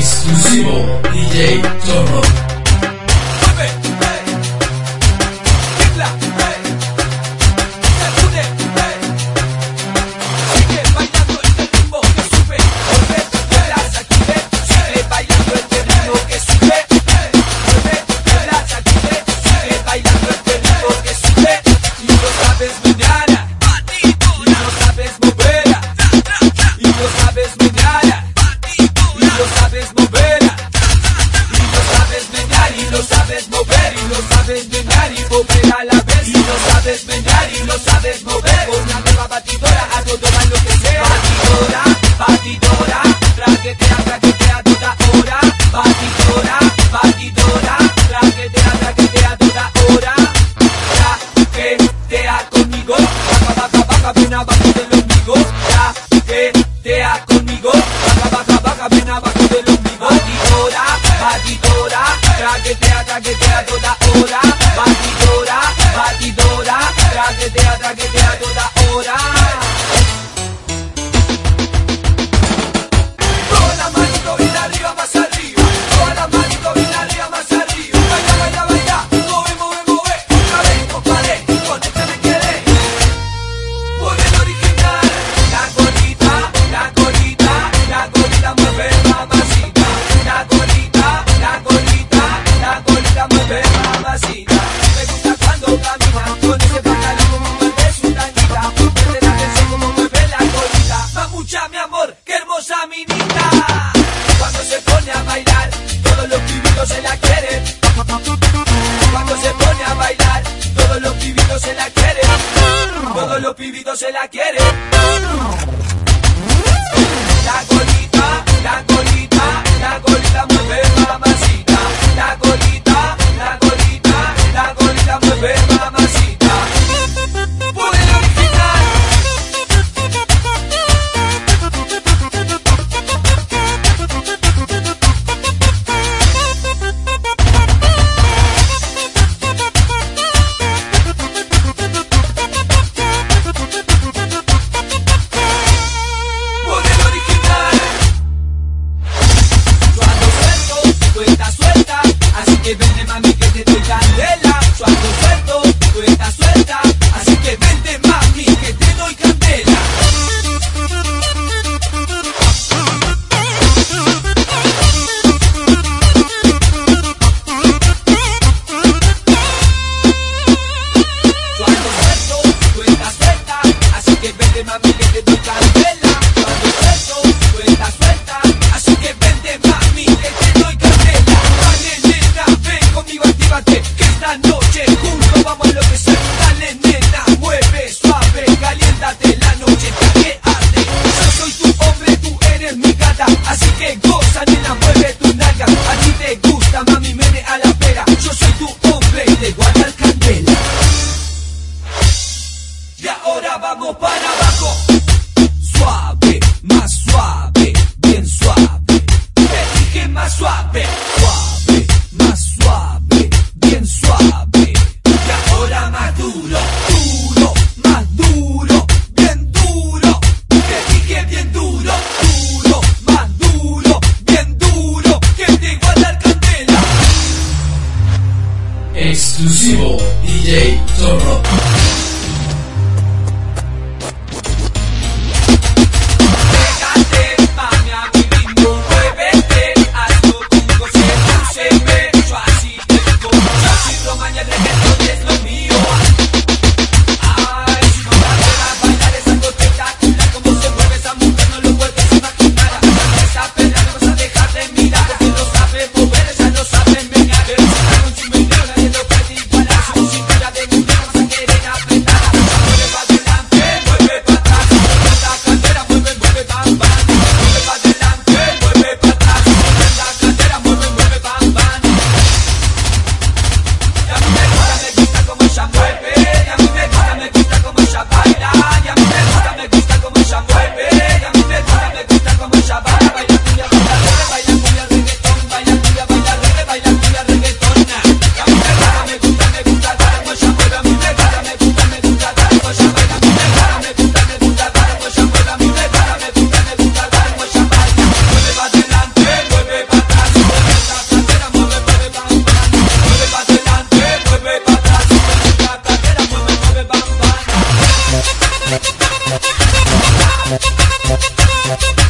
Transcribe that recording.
Exclusivo DJ Zorro. Traquetea toda hora, batidora, batidora, traquetea toda hora. Toda la manito bien arriba, más arriba, toda la manito bien arriba, más arriba. Baila, baila, baila, mueve, mueve, mueve. Otra vez, compadre, con este me quedé. Por el original, la colita, la colita, la colita mueve mamacita. La colita, la colita, la colita mueve mamacita. Me gusta cuando camina con ese pantalón como mueve su tanguita. Prende la atención como mueve la colita. Mamucha, mi amor, qué hermosa minita. Cuando se pone a bailar, todos los pibitos se la quieren. Cuando se pone a bailar, todos los pibitos se la quieren. Todos los pibitos se la quieren. La colita, la colita, la colita mueve mamacita. La colita, la colita, la colita mueve mamacita. Por el original. Por el original. Suando suelto, tú estás suelta, así que vente mami que te doy candela. Suando suelto, tú estás suelta, así que vente mami que te doy candela. Suando suelto, tú estás suelta, así que vente mami que te doy candela. Suando suelto, tú estás suelta, así que vente mami que te doy candela. Dale nena, ven conmigo, actívate, que esta noche juntos vamos a enloquecer. Dale nena, mueve suave, caliéntate, la noche está que arde. Yo soy tu hombre, tú eres mi gata, así que goza nena, mueve tu nalga. A ti te gusta mami, mene a la pera. Yo soy tu hombre y te guarda el candela. Y ahora vamos para abajo. Suave, más suave, bien suave. Te dije más suave, suave, más suave, bien suave. Y ahora más duro, duro, más duro, bien duro. Te dije bien duro, duro, más duro, bien duro. Que te guarda el candela. Exclusivo DJ Zorro. Pégate, mami, a mi ritmo, muévete, hazlo conmigo, sedúceme, yo así te digo, yo soy Romaña, el reggaetón es lo mío. Ay, si no la verás bailar esa espectacular, como se mueve esa mujer, no lo puedes imaginar. Esa perra no vas a dejar de mirar, porque no sabe mover, ella no sabe menear. Pero si está con su meneo, nadie lo puede igualar, su cintura de mujer, vas a querer Thank you.